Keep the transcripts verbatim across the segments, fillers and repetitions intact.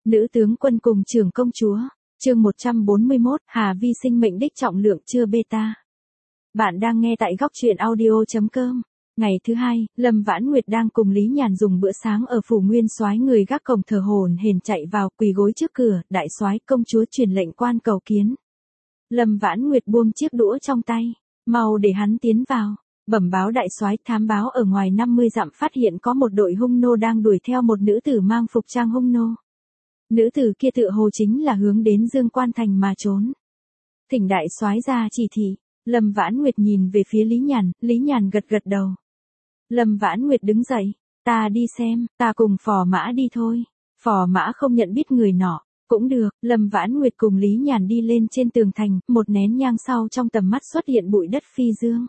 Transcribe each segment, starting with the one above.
Nữ tướng quân cùng trưởng công chúa. Chương một trăm bốn mươi mốt, Hà Vi sinh mệnh đích trọng lượng chưa beta. Bạn đang nghe tại góc truyện audio chấm com. Ngày thứ hai, Lâm Vãn Nguyệt đang cùng Lý Nhàn dùng bữa sáng ở phủ Nguyên Soái, người gác cổng thở hổn hển chạy vào, quỳ gối trước cửa, đại soái công chúa truyền lệnh quan cầu kiến. Lâm Vãn Nguyệt buông chiếc đũa trong tay, mau để hắn tiến vào. Bẩm báo đại soái, thám báo ở ngoài năm mươi dặm phát hiện có một đội hung nô đang đuổi theo một nữ tử mang phục trang hung nô. Nữ tử kia tựa hồ chính là hướng đến Dương Quan Thành mà trốn. Thỉnh đại soái ra chỉ thị. Lâm Vãn Nguyệt nhìn về phía Lý Nhàn, Lý Nhàn gật gật đầu. Lâm Vãn Nguyệt đứng dậy, ta đi xem, ta cùng phò mã đi thôi. Phò mã không nhận biết người nọ, cũng được. Lâm Vãn Nguyệt cùng Lý Nhàn đi lên trên tường thành, một nén nhang sau trong tầm mắt xuất hiện bụi đất phi dương.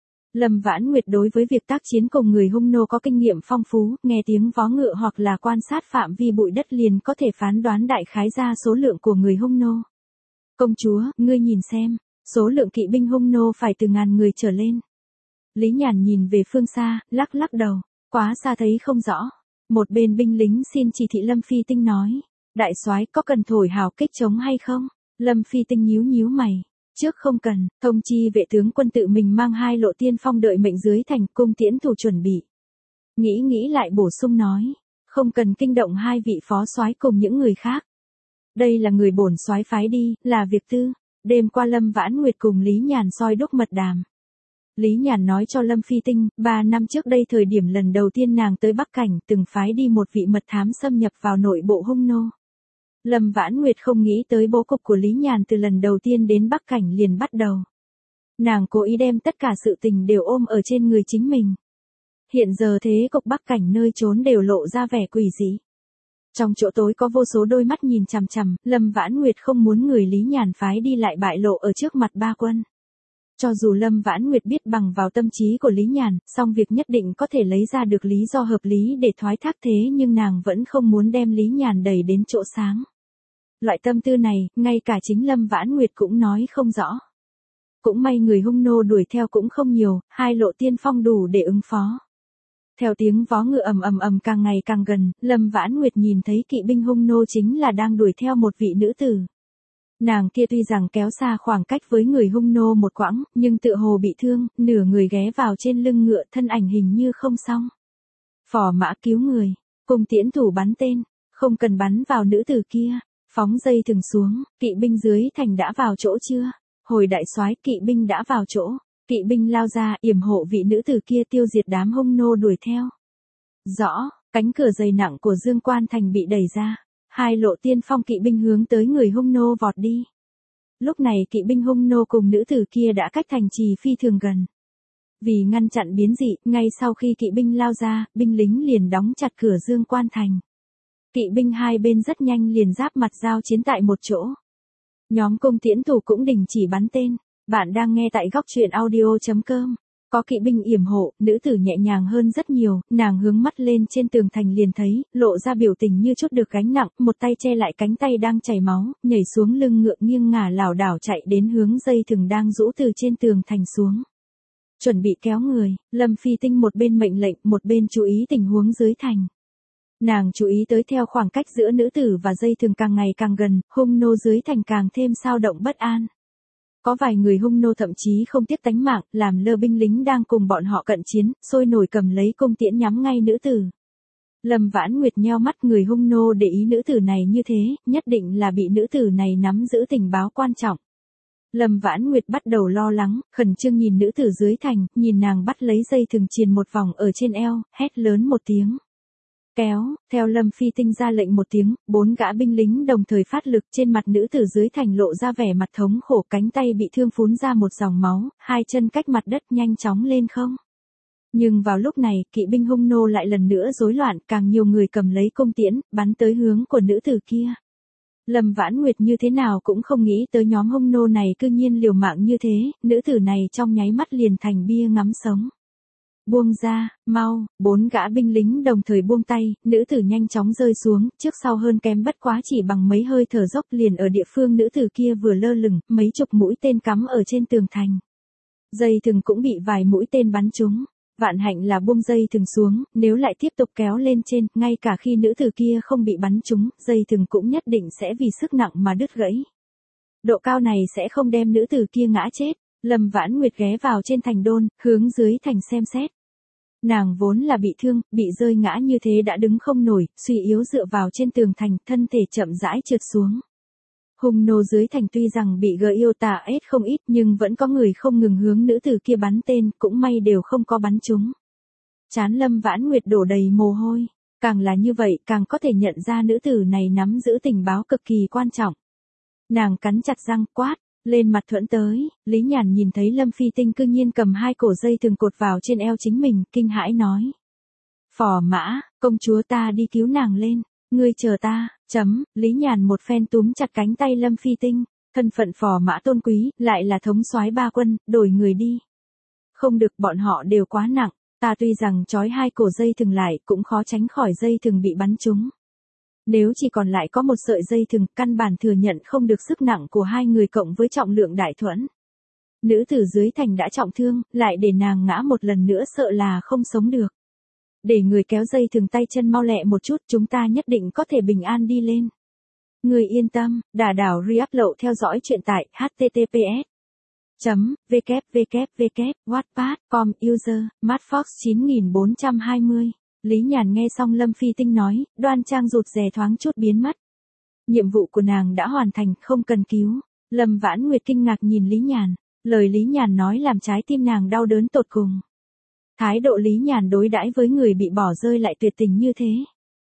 Lâm Vãn Nguyệt đối với việc tác chiến cùng người hung nô có kinh nghiệm phong phú, nghe tiếng vó ngựa hoặc là quan sát phạm vi bụi đất liền có thể phán đoán đại khái ra số lượng của người hung nô. Công chúa, ngươi nhìn xem, số lượng kỵ binh hung nô phải từ ngàn người trở lên. Lý Nhàn nhìn về phương xa, lắc lắc đầu, quá xa thấy không rõ. Một bên binh lính xin chỉ thị Lâm Phi Tinh nói, đại soái có cần thổi hào kích trống hay không? Lâm Phi Tinh nhíu nhíu mày. Trước không cần, thông chi vệ tướng quân tự mình mang hai lộ tiên phong đợi mệnh dưới thành, cung tiễn thủ chuẩn bị. Nghĩ nghĩ lại bổ sung nói, không cần kinh động hai vị phó soái cùng những người khác. Đây là người bổn soái phái đi, là việc tư. Đêm qua Lâm Vãn Nguyệt cùng Lý Nhàn soi đúc mật đàm. Lý Nhàn nói cho Lâm Phi Tinh, ba năm trước đây thời điểm lần đầu tiên nàng tới Bắc Cảnh từng phái đi một vị mật thám xâm nhập vào nội bộ hung nô. Lâm Vãn Nguyệt không nghĩ tới bố cục của Lý Nhàn từ lần đầu tiên đến Bắc Cảnh liền bắt đầu. Nàng cố ý đem tất cả sự tình đều ôm ở trên người chính mình. Hiện giờ thế cục Bắc Cảnh nơi trốn đều lộ ra vẻ quỷ dị. Trong chỗ tối có vô số đôi mắt nhìn chằm chằm, Lâm Vãn Nguyệt không muốn người Lý Nhàn phái đi lại bại lộ ở trước mặt ba quân. Cho dù Lâm Vãn Nguyệt biết bằng vào tâm trí của Lý Nhàn, song việc nhất định có thể lấy ra được lý do hợp lý để thoái thác thế nhưng nàng vẫn không muốn đem Lý Nhàn đẩy đến chỗ sáng. Loại tâm tư này, ngay cả chính Lâm Vãn Nguyệt cũng nói không rõ. Cũng may người hung nô đuổi theo cũng không nhiều, hai lộ tiên phong đủ để ứng phó. Theo tiếng vó ngựa ầm ầm ầm càng ngày càng gần, Lâm Vãn Nguyệt nhìn thấy kỵ binh hung nô chính là đang đuổi theo một vị nữ tử. Nàng kia tuy rằng kéo xa khoảng cách với người hung nô một quãng, nhưng tựa hồ bị thương, nửa người ghé vào trên lưng ngựa, thân ảnh hình như không xong. Phò mã cứu người, cùng tiễn thủ bắn tên, không cần bắn vào nữ tử kia, phóng dây thừng xuống, kỵ binh dưới thành đã vào chỗ chưa? Hồi đại soái, kỵ binh đã vào chỗ, kỵ binh lao ra, yểm hộ vị nữ tử kia tiêu diệt đám hung nô đuổi theo. Rõ, cánh cửa dày nặng của Dương Quan Thành bị đẩy ra. Hai lộ tiên phong kỵ binh hướng tới người hung nô vọt đi. Lúc này kỵ binh hung nô cùng nữ tử kia đã cách thành trì phi thường gần. Vì ngăn chặn biến dị, ngay sau khi kỵ binh lao ra, binh lính liền đóng chặt cửa Dương Quan Thành. Kỵ binh hai bên rất nhanh liền giáp mặt giao chiến tại một chỗ. Nhóm cung tiễn thủ cũng đình chỉ bắn tên. Bạn đang nghe tại góc truyện audio chấm com. Có kỵ binh yểm hộ, nữ tử nhẹ nhàng hơn rất nhiều, nàng hướng mắt lên trên tường thành liền thấy, lộ ra biểu tình như chút được gánh nặng, một tay che lại cánh tay đang chảy máu, nhảy xuống lưng ngựa nghiêng ngả lảo đảo chạy đến hướng dây thừng đang rũ từ trên tường thành xuống. Chuẩn bị kéo người, Lâm Phi Tinh một bên mệnh lệnh, một bên chú ý tình huống dưới thành. Nàng chú ý tới theo khoảng cách giữa nữ tử và dây thừng càng ngày càng gần, hung nô dưới thành càng thêm sao động bất an. Có vài người hung nô thậm chí không tiếc tánh mạng, làm lơ binh lính đang cùng bọn họ cận chiến, sôi nổi cầm lấy cung tiễn nhắm ngay nữ tử. Lâm Vãn Nguyệt nheo mắt, người hung nô để ý nữ tử này như thế, nhất định là bị nữ tử này nắm giữ tình báo quan trọng. Lâm Vãn Nguyệt bắt đầu lo lắng, khẩn trương nhìn nữ tử dưới thành, nhìn nàng bắt lấy dây thừng triền một vòng ở trên eo, hét lớn một tiếng. Kéo, theo Lâm Phi Tinh ra lệnh một tiếng, bốn gã binh lính đồng thời phát lực, trên mặt nữ tử dưới thành lộ ra vẻ mặt thống khổ, cánh tay bị thương phún ra một dòng máu, hai chân cách mặt đất nhanh chóng lên không. Nhưng vào lúc này, kỵ binh hung nô lại lần nữa rối loạn, càng nhiều người cầm lấy cung tiễn, bắn tới hướng của nữ tử kia. Lâm Vãn Nguyệt như thế nào cũng không nghĩ tới nhóm hung nô này cư nhiên liều mạng như thế, nữ tử này trong nháy mắt liền thành bia ngắm sống. Buông ra, mau, bốn gã binh lính đồng thời buông tay, nữ tử nhanh chóng rơi xuống, trước sau hơn kém bất quá chỉ bằng mấy hơi thở dốc liền ở địa phương nữ tử kia vừa lơ lửng, mấy chục mũi tên cắm ở trên tường thành. Dây thừng cũng bị vài mũi tên bắn trúng. Vạn hạnh là buông dây thừng xuống, nếu lại tiếp tục kéo lên trên, ngay cả khi nữ tử kia không bị bắn trúng, dây thừng cũng nhất định sẽ vì sức nặng mà đứt gãy. Độ cao này sẽ không đem nữ tử kia ngã chết. Lâm Vãn Nguyệt ghé vào trên thành đôn, hướng dưới thành xem xét. Nàng vốn là bị thương, bị rơi ngã như thế đã đứng không nổi, suy yếu dựa vào trên tường thành, thân thể chậm rãi trượt xuống. Hung nô dưới thành tuy rằng bị gờ yêu tà ết không ít nhưng vẫn có người không ngừng hướng nữ tử kia bắn tên, cũng may đều không có bắn trúng. Trán Lâm Vãn Nguyệt đổ đầy mồ hôi, càng là như vậy càng có thể nhận ra nữ tử này nắm giữ tình báo cực kỳ quan trọng. Nàng cắn chặt răng quát, lên mặt thuẫn tới. Lý Nhàn nhìn thấy Lâm Phi Tinh cư nhiên cầm hai cổ dây thường cột vào trên eo chính mình, kinh hãi nói. Phò mã, công chúa ta đi cứu nàng lên, ngươi chờ ta, chấm, Lý Nhàn một phen túm chặt cánh tay Lâm Phi Tinh, thân phận phò mã tôn quý, lại là thống soái ba quân, đổi người đi. Không được, bọn họ đều quá nặng, ta tuy rằng trói hai cổ dây thừng lại cũng khó tránh khỏi dây thừng bị bắn trúng. Nếu chỉ còn lại có một sợi dây thừng, căn bản thừa nhận không được sức nặng của hai người cộng với trọng lượng đại thuẫn. Nữ tử dưới thành đã trọng thương, lại để nàng ngã một lần nữa sợ là không sống được. Để người kéo dây thừng tay chân mau lẹ một chút, chúng ta nhất định có thể bình an đi lên. Người yên tâm, Đà Đảo Re-upload theo dõi chuyện tại h t t p s chấm w w w wattpad chấm com user madfox chín nghìn bốn trăm hai mươi. Lý Nhàn nghe xong Lâm Phi Tinh nói, đoan trang rụt rè thoáng chút biến mất. Nhiệm vụ của nàng đã hoàn thành, không cần cứu. Lâm Vãn Nguyệt kinh ngạc nhìn Lý Nhàn, lời Lý Nhàn nói làm trái tim nàng đau đớn tột cùng. Thái độ Lý Nhàn đối đãi với người bị bỏ rơi lại tuyệt tình như thế.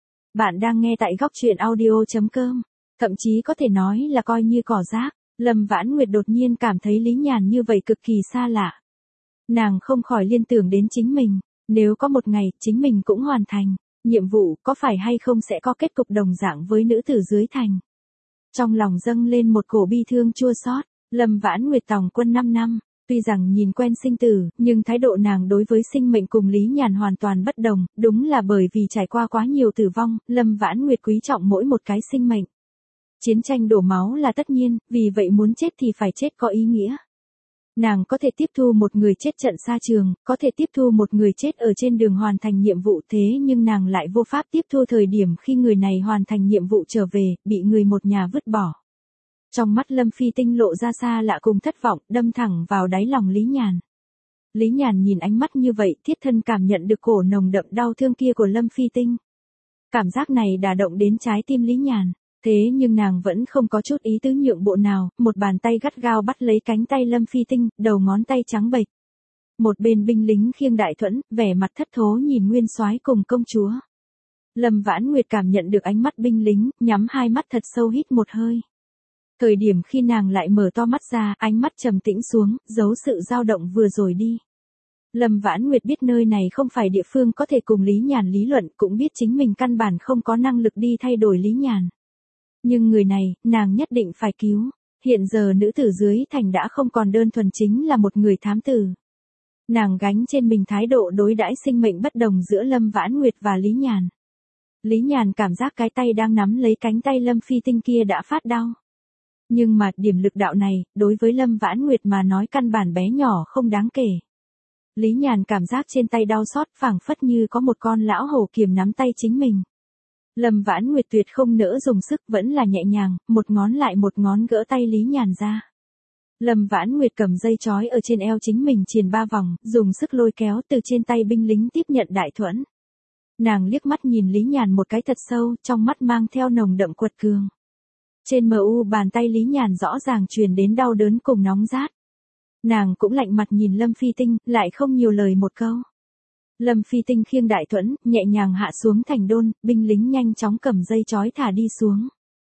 Bạn đang nghe tại góc truyện audio chấm com, thậm chí có thể nói là coi như cỏ rác. Lâm Vãn Nguyệt đột nhiên cảm thấy Lý Nhàn như vậy cực kỳ xa lạ. Nàng không khỏi liên tưởng đến chính mình. Nếu có một ngày, chính mình cũng hoàn thành, nhiệm vụ có phải hay không sẽ có kết cục đồng dạng với nữ tử dưới thành. Trong lòng dâng lên một cổ bi thương chua xót. Lâm Vãn Nguyệt tòng quân năm năm, tuy rằng nhìn quen sinh tử, nhưng thái độ nàng đối với sinh mệnh cùng Lý Nhàn hoàn toàn bất đồng, đúng là bởi vì trải qua quá nhiều tử vong, Lâm Vãn Nguyệt quý trọng mỗi một cái sinh mệnh. Chiến tranh đổ máu là tất nhiên, vì vậy muốn chết thì phải chết có ý nghĩa. Nàng có thể tiếp thu một người chết trận xa trường, có thể tiếp thu một người chết ở trên đường hoàn thành nhiệm vụ, thế nhưng nàng lại vô pháp tiếp thu thời điểm khi người này hoàn thành nhiệm vụ trở về, bị người một nhà vứt bỏ. Trong mắt Lâm Phi Tinh lộ ra xa lạ cùng thất vọng, đâm thẳng vào đáy lòng Lý Nhàn. Lý Nhàn nhìn ánh mắt như vậy, thiết thân cảm nhận được cổ nồng đậm đau thương kia của Lâm Phi Tinh. Cảm giác này đả động đến trái tim Lý Nhàn. Thế nhưng nàng vẫn không có chút ý tứ nhượng bộ nào, một bàn tay gắt gao bắt lấy cánh tay Lâm Phi Tinh, đầu ngón tay trắng bệch. Một bên binh lính khiêng đại thuẫn, vẻ mặt thất thố nhìn nguyên soái cùng công chúa. Lâm Vãn Nguyệt cảm nhận được ánh mắt binh lính, nhắm hai mắt thật sâu hít một hơi. Thời điểm khi nàng lại mở to mắt ra, ánh mắt trầm tĩnh xuống, giấu sự dao động vừa rồi đi. Lâm Vãn Nguyệt biết nơi này không phải địa phương có thể cùng Lý Nhàn lý luận, cũng biết chính mình căn bản không có năng lực đi thay đổi Lý Nhàn. Nhưng người này, nàng nhất định phải cứu. Hiện giờ nữ tử dưới thành đã không còn đơn thuần chính là một người thám tử. Nàng gánh trên mình thái độ đối đãi sinh mệnh bất đồng giữa Lâm Vãn Nguyệt và Lý Nhàn. Lý Nhàn cảm giác cái tay đang nắm lấy cánh tay Lâm Phi Tinh kia đã phát đau. Nhưng mà điểm lực đạo này, đối với Lâm Vãn Nguyệt mà nói căn bản bé nhỏ không đáng kể. Lý Nhàn cảm giác trên tay đau xót, phảng phất như có một con lão hổ kiềm nắm tay chính mình. Lâm Vãn Nguyệt tuyệt không nỡ dùng sức, vẫn là nhẹ nhàng, một ngón lại một ngón gỡ tay Lý Nhàn ra. Lâm Vãn Nguyệt cầm dây trói ở trên eo chính mình triền ba vòng, dùng sức lôi kéo từ trên tay binh lính tiếp nhận đại thuẫn. Nàng liếc mắt nhìn Lý Nhàn một cái thật sâu, trong mắt mang theo nồng đậm quật cường. Trên mờ u bàn tay Lý Nhàn rõ ràng truyền đến đau đớn cùng nóng rát. Nàng cũng lạnh mặt nhìn Lâm Phi Tinh, lại không nhiều lời một câu. Lâm Phi Tinh khiêng đại thuẫn, nhẹ nhàng hạ xuống thành đôn, binh lính nhanh chóng cầm dây trói thả đi xuống.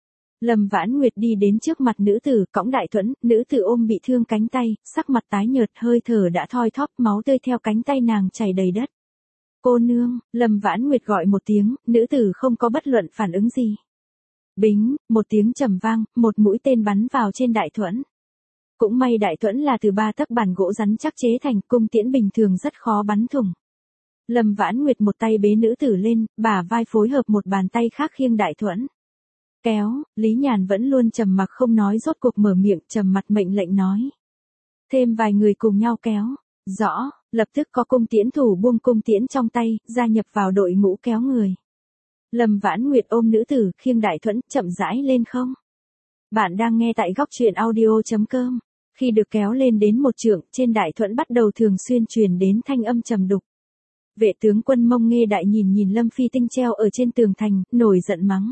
Lâm Vãn Nguyệt đi đến trước mặt nữ tử, cõng đại thuẫn, nữ tử ôm bị thương cánh tay, sắc mặt tái nhợt, hơi thở đã thoi thóp, máu tươi theo cánh tay nàng chảy đầy đất. Cô nương, Lâm Vãn Nguyệt gọi một tiếng, nữ tử không có bất luận phản ứng gì. Bính, một tiếng trầm vang, một mũi tên bắn vào trên đại thuẫn. Cũng may đại thuẫn là từ ba tấc bản gỗ rắn chắc chế thành, cung tiễn bình thường rất khó bắn thủng. Lâm Vãn Nguyệt một tay bế nữ tử lên, bả vai phối hợp một bàn tay khác khiêng đại thuẫn. Kéo, Lý Nhàn vẫn luôn trầm mặc không nói, rốt cuộc mở miệng, trầm mặt mệnh lệnh nói. Thêm vài người cùng nhau kéo. Rõ, Lập tức có cung tiễn thủ buông cung tiễn trong tay, gia nhập vào đội ngũ kéo người. Lâm Vãn Nguyệt ôm nữ tử, khiêng đại thuẫn, chậm rãi lên không. Bạn đang nghe tại góc truyện audio.com. Khi được kéo lên đến một trượng, trên đại thuẫn bắt đầu thường xuyên truyền đến thanh âm trầm đục. Vệ tướng quân Mông Nghê Đại nhìn nhìn Lâm Phi Tinh treo ở trên tường thành, nổi giận mắng.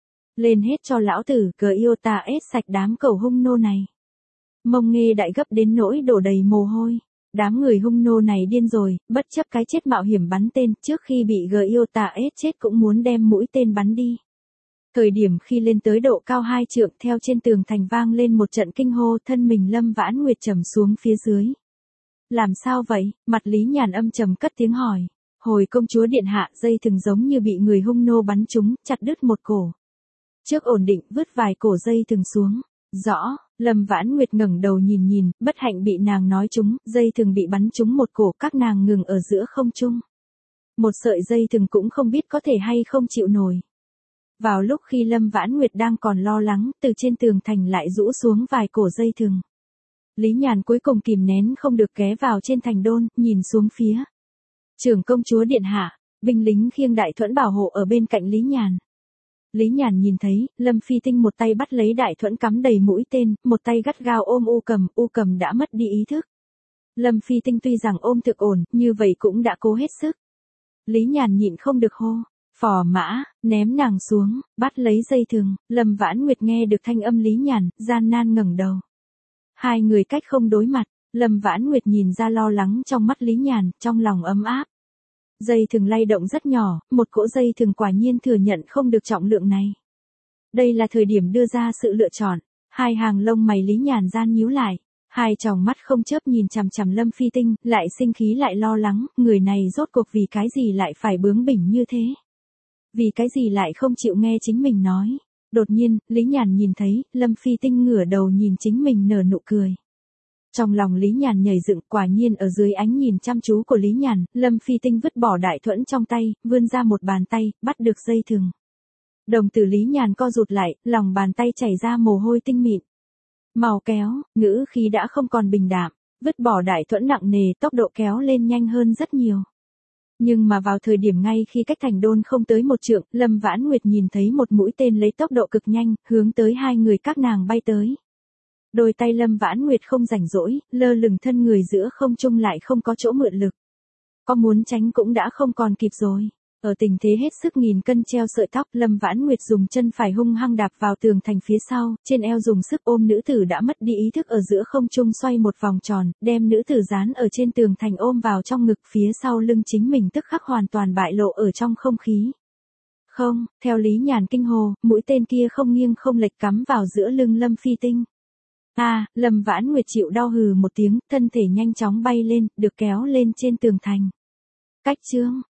Lên hết cho lão tử, cờ yêu ta ết sạch đám cẩu hung nô này. Mông Nghê Đại gấp đến nỗi đổ đầy mồ hôi. Đám người hung nô này điên rồi, bất chấp cái chết mạo hiểm bắn tên, trước khi bị gờ yêu ta ết chết cũng muốn đem mũi tên bắn đi. Thời điểm khi lên tới độ cao hai trượng, theo trên tường thành vang lên một trận kinh hô, thân mình Lâm Vãn Nguyệt trầm xuống phía dưới. Làm sao vậy? Mặt Lý Nhàn âm trầm cất tiếng hỏi. Hồi công chúa điện hạ, dây thừng giống như bị người hung nô bắn trúng, chặt đứt một cổ. Trước ổn định, vứt vài cổ dây thừng xuống. Rõ, Lâm Vãn Nguyệt ngẩng đầu nhìn nhìn, bất hạnh bị nàng nói trúng, dây thừng bị bắn trúng một cổ, các nàng ngừng ở giữa không trung. Một sợi dây thừng cũng không biết có thể hay không chịu nổi. Vào lúc khi Lâm Vãn Nguyệt đang còn lo lắng, từ trên tường thành lại rũ xuống vài cổ dây thừng. Lý Nhàn cuối cùng kìm nén không được ghé vào trên thành đôn, nhìn xuống phía. Trưởng công chúa điện hạ, binh lính khiêng đại thuẫn bảo hộ ở bên cạnh Lý Nhàn. Lý Nhàn nhìn thấy, Lâm Phi Tinh một tay bắt lấy đại thuẫn cắm đầy mũi tên, một tay gắt gao ôm U Cầm, U Cầm đã mất đi ý thức. Lâm Phi Tinh tuy rằng ôm thực ổn, như vậy cũng đã cố hết sức. Lý Nhàn nhịn không được hô, phò mã, ném nàng xuống, bắt lấy dây thừng. Lâm Vãn Nguyệt nghe được thanh âm Lý Nhàn, gian nan ngẩng đầu. Hai người cách không đối mặt, Lâm Vãn Nguyệt nhìn ra lo lắng trong mắt Lý Nhàn, trong lòng ấm áp. Dây thừng lay động rất nhỏ, một cỗ dây thừng quả nhiên thừa nhận không được trọng lượng này. Đây là thời điểm đưa ra sự lựa chọn. Hai hàng lông mày Lý Nhàn gian nhíu lại. Hai tròng mắt không chớp nhìn chằm chằm Lâm Phi Tinh, lại sinh khí lại lo lắng, người này rốt cuộc vì cái gì lại phải bướng bỉnh như thế? Vì cái gì lại không chịu nghe chính mình nói? Đột nhiên, Lý Nhàn nhìn thấy, Lâm Phi Tinh ngửa đầu nhìn chính mình nở nụ cười. Trong lòng Lý Nhàn nhảy dựng, quả nhiên ở dưới ánh nhìn chăm chú của Lý Nhàn, Lâm Phi Tinh vứt bỏ đại thuẫn trong tay, vươn ra một bàn tay, bắt được dây thừng. Đồng tử Lý Nhàn co rụt lại, lòng bàn tay chảy ra mồ hôi tinh mịn. Màu kéo, ngữ khí đã không còn bình đạm, vứt bỏ đại thuẫn nặng nề, tốc độ kéo lên nhanh hơn rất nhiều. Nhưng mà vào thời điểm ngay khi cách thành đôn không tới một trượng, Lâm Vãn Nguyệt nhìn thấy một mũi tên lấy tốc độ cực nhanh, hướng tới hai người các nàng bay tới. Đôi tay Lâm Vãn Nguyệt không rảnh rỗi, lơ lửng thân người giữa không trung lại không có chỗ mượn lực. Có muốn tránh cũng đã không còn kịp rồi. Ở tình thế hết sức nghìn cân treo sợi tóc, Lâm Vãn Nguyệt dùng chân phải hung hăng đạp vào tường thành phía sau, trên eo dùng sức ôm nữ tử đã mất đi ý thức ở giữa không trung xoay một vòng tròn, đem nữ tử dán ở trên tường thành ôm vào trong ngực, phía sau lưng chính mình tức khắc hoàn toàn bại lộ ở trong không khí. Không, theo Lý Nhàn kinh hồ, mũi tên kia không nghiêng không lệch cắm vào giữa lưng Lâm Phi Tinh. A, à, Lâm Vãn Nguyệt chịu đau hừ một tiếng, thân thể nhanh chóng bay lên, được kéo lên trên tường thành. Cách chương